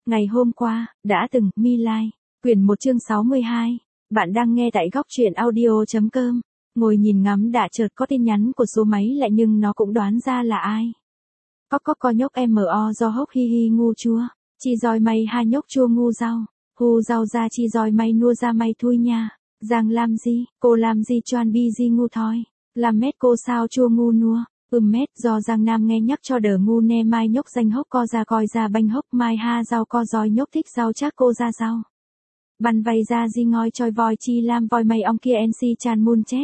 Ngày hôm qua, đã từng, My Lai, quyển 1 chương 62. Bạn đang nghe tại góc truyện audio.com. Ngồi nhìn ngắm đã chợt có tin nhắn của số máy lại nhưng nó cũng đoán ra là ai. Có nhốc mo do hốc hi hi ngu chua. Chi roi may ha nhốc chua ngu rau. Hu rau ra chi roi may nua ra may thui nha. Giang làm gì, cô làm gì choan bi di ngu thoi. Làm mét cô sao chua ngu nua. Mét do Giang Nam nghe nhắc cho đờ ngu ne mai nhốc danh hốc co ra coi ra banh hốc mai ha rau co roi nhốc thích rau chắc cô ra rau. Băn vay ra di ngoi choi voi chi lam voi mày ong kia nc chan mun chết.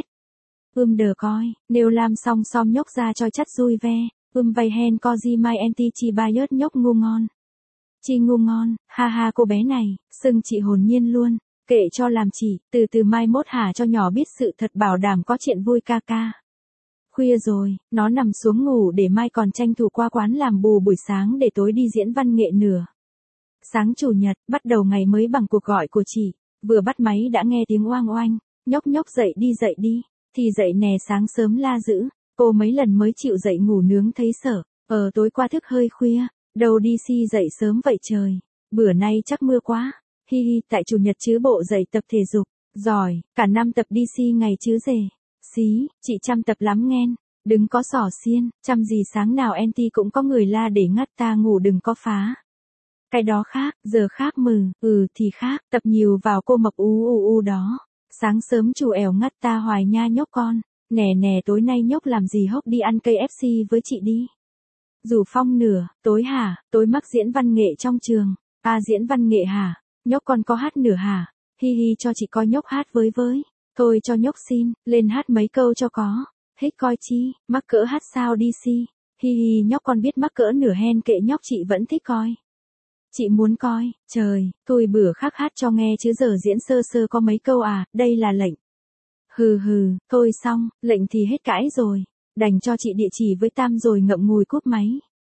Đờ coi, nếu làm xong xóm nhốc ra choi chắt vui ve, vay hen co di mai enti chi ba yớt nhốc ngu ngon. Chi ngu ngon, ha ha cô bé này, xưng chị hồn nhiên luôn, kệ cho làm chỉ, từ từ mai mốt hả cho nhỏ biết sự thật bảo đảm có chuyện vui ca ca. Khuya rồi, nó nằm xuống ngủ để mai còn tranh thủ qua quán làm bù buổi sáng để tối đi diễn văn nghệ nửa. Sáng chủ nhật, bắt đầu ngày mới bằng cuộc gọi của chị, vừa bắt máy đã nghe tiếng oang oanh, nhốc nhốc dậy đi, thì dậy nè sáng sớm la dữ, cô mấy lần mới chịu dậy ngủ nướng thấy sợ, tối qua thức hơi khuya, đâu đi si dậy sớm vậy trời, bữa nay chắc mưa quá, hi hi tại chủ nhật chứ bộ dậy tập thể dục, giỏi, cả năm tập đi si ngày chứ rể. Xí, chị chăm tập lắm nghen, đừng có xỏ xiên, chăm gì sáng nào enti cũng có người la để ngắt ta ngủ đừng có phá. Cái đó khác, giờ khác thì khác, tập nhiều vào cô mập u đó. Sáng sớm chủ ẻo ngắt ta hoài nha nhóc con, nè tối nay nhóc làm gì hốc đi ăn KFC với chị đi. Rủ Phong nửa, tối hả, tối mắc diễn văn nghệ trong trường, diễn văn nghệ hả, nhóc con có hát nửa hả, hi hi cho chị coi nhóc hát với. Thôi cho nhóc xin, lên hát mấy câu cho có. Hích coi chi, mắc cỡ hát sao đi si. Hi hi nhóc con biết mắc cỡ nửa hen kệ nhóc chị vẫn thích coi. Chị muốn coi, trời, tôi bữa khác hát cho nghe chứ giờ diễn sơ sơ có mấy câu đây là lệnh. Hừ, thôi xong, lệnh thì hết cãi rồi. Đành cho chị địa chỉ với Tam rồi ngậm ngùi cúp máy.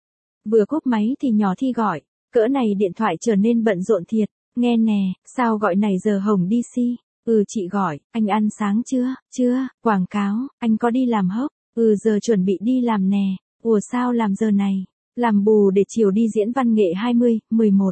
Vừa cúp máy thì nhỏ Thi gọi, cỡ này điện thoại trở nên bận rộn thiệt. Nghe nè, sao gọi này giờ hổng đi si. Chị gọi, anh ăn sáng chưa, quảng cáo, anh có đi làm hốc, giờ chuẩn bị đi làm nè, sao làm giờ này, làm bù để chiều đi diễn văn nghệ 20/11.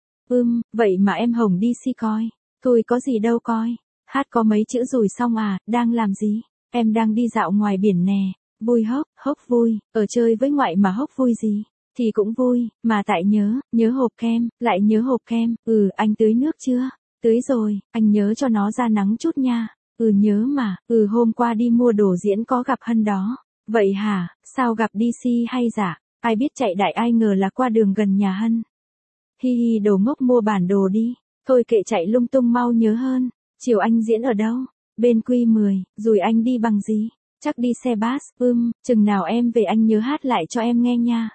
Vậy mà em hổng đi si coi, thôi có gì đâu coi, hát có mấy chữ rồi xong đang làm gì, em đang đi dạo ngoài biển nè, vui hốc vui, ở chơi với ngoại mà hốc vui gì, thì cũng vui, mà tại nhớ hộp kem, lại nhớ hộp kem, anh tưới nước chưa? Tưới rồi, anh nhớ cho nó ra nắng chút nha. Nhớ mà, hôm qua đi mua đồ diễn có gặp Hân đó. Vậy hả, sao gặp đi si hay dạ? Ai biết chạy đại ai ngờ là qua đường gần nhà Hân. Hi hi đồ ngốc mua bản đồ đi. Thôi kệ chạy lung tung mau nhớ hơn. Chiều anh diễn ở đâu? Bên Q10, rồi anh đi bằng gì? Chắc đi xe bus, chừng nào em về anh nhớ hát lại cho em nghe nha.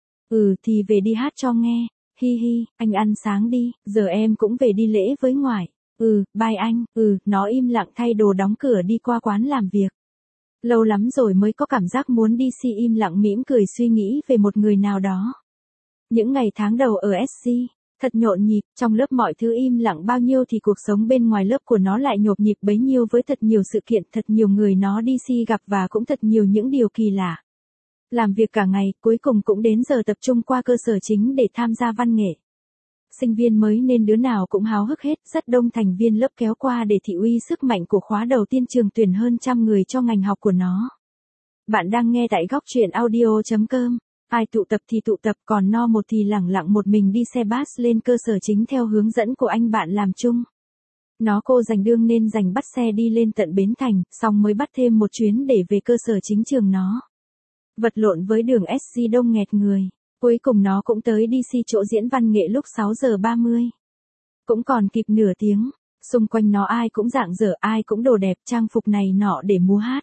Thì về đi hát cho nghe. Hi hi, anh ăn sáng đi, giờ em cũng về đi lễ với ngoại. Bye anh, nó im lặng thay đồ đóng cửa đi qua quán làm việc. Lâu lắm rồi mới có cảm giác muốn đi si im lặng mỉm cười suy nghĩ về một người nào đó. Những ngày tháng đầu ở SC, thật nhộn nhịp, trong lớp mọi thứ im lặng bao nhiêu thì cuộc sống bên ngoài lớp của nó lại nhộn nhịp bấy nhiêu với thật nhiều sự kiện, thật nhiều người nó đi si gặp và cũng thật nhiều những điều kỳ lạ. Làm việc cả ngày, cuối cùng cũng đến giờ tập trung qua cơ sở chính để tham gia văn nghệ. Sinh viên mới nên đứa nào cũng háo hức hết, rất đông thành viên lớp kéo qua để thị uy sức mạnh của khóa đầu tiên trường tuyển hơn 100 người cho ngành học của nó. Bạn đang nghe tại góc truyện audio.com. Ai tụ tập thì tụ tập, còn no một thì lẳng lặng một mình đi xe bus lên cơ sở chính theo hướng dẫn của anh bạn làm chung. Nó cô giành đương nên giành bắt xe đi lên tận Bến Thành, xong mới bắt thêm một chuyến để về cơ sở chính trường nó. Vật lộn với đường SC đông nghẹt người, cuối cùng nó cũng tới DC chỗ diễn văn nghệ lúc 6:30. Cũng còn kịp nửa tiếng, xung quanh nó ai cũng rạng rỡ, ai cũng đồ đẹp, trang phục này nọ để múa hát.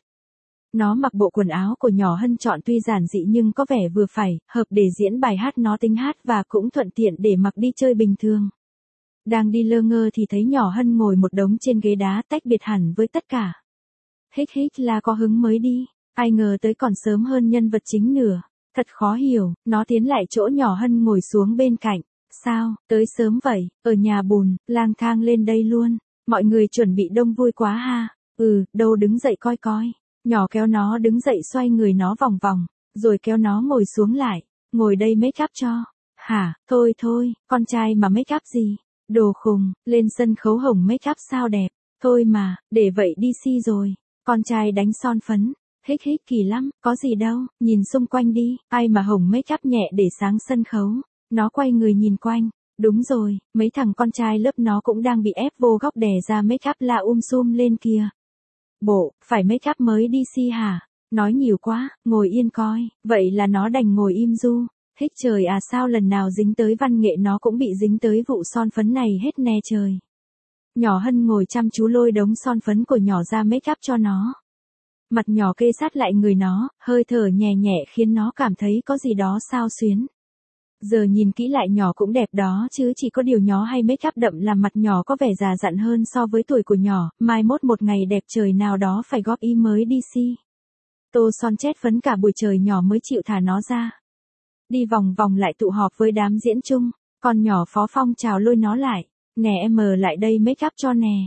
Nó mặc bộ quần áo của nhỏ Hân chọn tuy giản dị nhưng có vẻ vừa phải, hợp để diễn bài hát nó tính hát và cũng thuận tiện để mặc đi chơi bình thường. Đang đi lơ ngơ thì thấy nhỏ Hân ngồi một đống trên ghế đá tách biệt hẳn với tất cả. Hích là có hứng mới đi. Ai ngờ tới còn sớm hơn nhân vật chính nửa. Thật khó hiểu, nó tiến lại chỗ nhỏ Hân ngồi xuống bên cạnh. Sao, tới sớm vậy, ở nhà bùn, lang thang lên đây luôn. Mọi người chuẩn bị đông vui quá ha. Đâu đứng dậy coi. Nhỏ kéo nó đứng dậy xoay người nó vòng vòng, rồi kéo nó ngồi xuống lại. Ngồi đây make up cho. Hả, thôi thôi, con trai mà make up gì? Đồ khùng, lên sân khấu hồng make up sao đẹp. Thôi mà, để vậy đi si rồi. Con trai đánh son phấn. Hích hích kỳ lắm, có gì đâu, nhìn xung quanh đi, ai mà hồng make up nhẹ để sáng sân khấu. Nó quay người nhìn quanh. Đúng rồi, mấy thằng con trai lớp nó cũng đang bị ép vô góc đè ra make up la sum lên kìa. Bộ, phải make up mới đi si hả? Nói nhiều quá, ngồi yên coi, vậy là nó đành ngồi im du. Hích trời à, sao lần nào dính tới văn nghệ nó cũng bị dính tới vụ son phấn này hết nè trời. Nhỏ Hân ngồi chăm chú lôi đống son phấn của nhỏ ra make up cho nó. Mặt nhỏ kê sát lại người nó, hơi thở nhẹ nhẹ khiến nó cảm thấy có gì đó xao xuyến. Giờ nhìn kỹ lại nhỏ cũng đẹp đó chứ, chỉ có điều nhỏ hay make up đậm làm mặt nhỏ có vẻ già dặn hơn so với tuổi của nhỏ, mai mốt một ngày đẹp trời nào đó phải góp ý mới đi si. Tô son chét phấn cả buổi trời nhỏ mới chịu thả nó ra. Đi vòng vòng lại tụ họp với đám diễn chung, con nhỏ Phó Phong chào lôi nó lại. Nè em lại đây make up cho nè.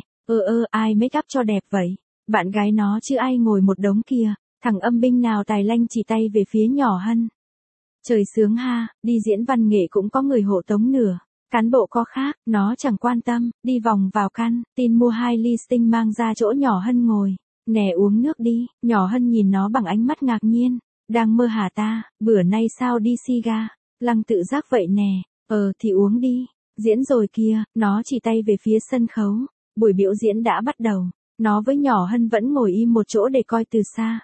Ai make up cho đẹp vậy? Bạn gái nó chứ ai ngồi một đống kia. Thằng âm binh nào tài lanh chỉ tay về phía nhỏ Hân. Trời sướng ha, đi diễn văn nghệ cũng có người hộ tống nửa. Cán bộ có khác, nó chẳng quan tâm, đi vòng vào căn, tin mua 2 ly Sting mang ra chỗ nhỏ Hân ngồi. Nè uống nước đi, nhỏ Hân nhìn nó bằng ánh mắt ngạc nhiên. Đang mơ hả ta, bữa nay sao đi si ga? Lăng tự giác vậy nè, thì uống đi. Diễn rồi kia, nó chỉ tay về phía sân khấu. Buổi biểu diễn đã bắt đầu. Nó với nhỏ Hân vẫn ngồi im một chỗ để coi từ xa.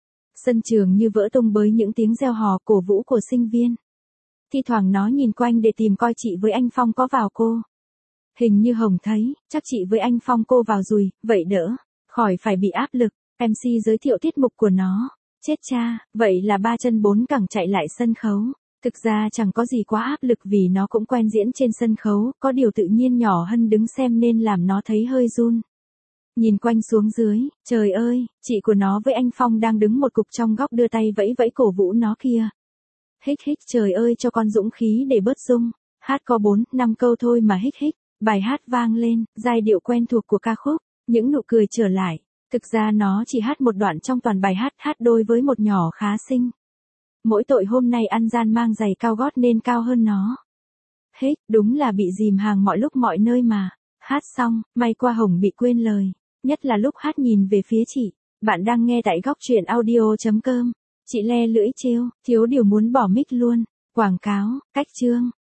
Sân trường như vỡ tung với những tiếng reo hò cổ vũ của sinh viên. Thi thoảng nó nhìn quanh để tìm coi chị với anh Phong có vào cô. Hình như Hồng thấy, chắc chị với anh Phong cô vào rồi, vậy đỡ. Khỏi phải bị áp lực, MC giới thiệu tiết mục của nó. Chết cha, vậy là 3 chân 4 cẳng chạy lại sân khấu. Thực ra chẳng có gì quá áp lực vì nó cũng quen diễn trên sân khấu, có điều tự nhiên nhỏ Hân đứng xem nên làm nó thấy hơi run. Nhìn quanh xuống dưới, trời ơi, chị của nó với anh Phong đang đứng một cục trong góc đưa tay vẫy vẫy cổ vũ nó kia. Hích hích trời ơi cho con dũng khí để bớt rung. Hát có 4-5 câu thôi mà hích hích. Bài hát vang lên, giai điệu quen thuộc của ca khúc, những nụ cười trở lại. Thực ra nó chỉ hát một đoạn trong toàn bài hát đôi với một nhỏ khá xinh. Mỗi tội hôm nay ăn gian mang giày cao gót nên cao hơn nó. Hích, đúng là bị dìm hàng mọi lúc mọi nơi mà. Hát xong, may qua Hồng bị quên lời. Nhất là lúc hát nhìn về phía chị. Bạn đang nghe tại góc truyện audio.com. Chị le lưỡi trêu, thiếu điều muốn bỏ mic luôn. Quảng cáo, cách chương.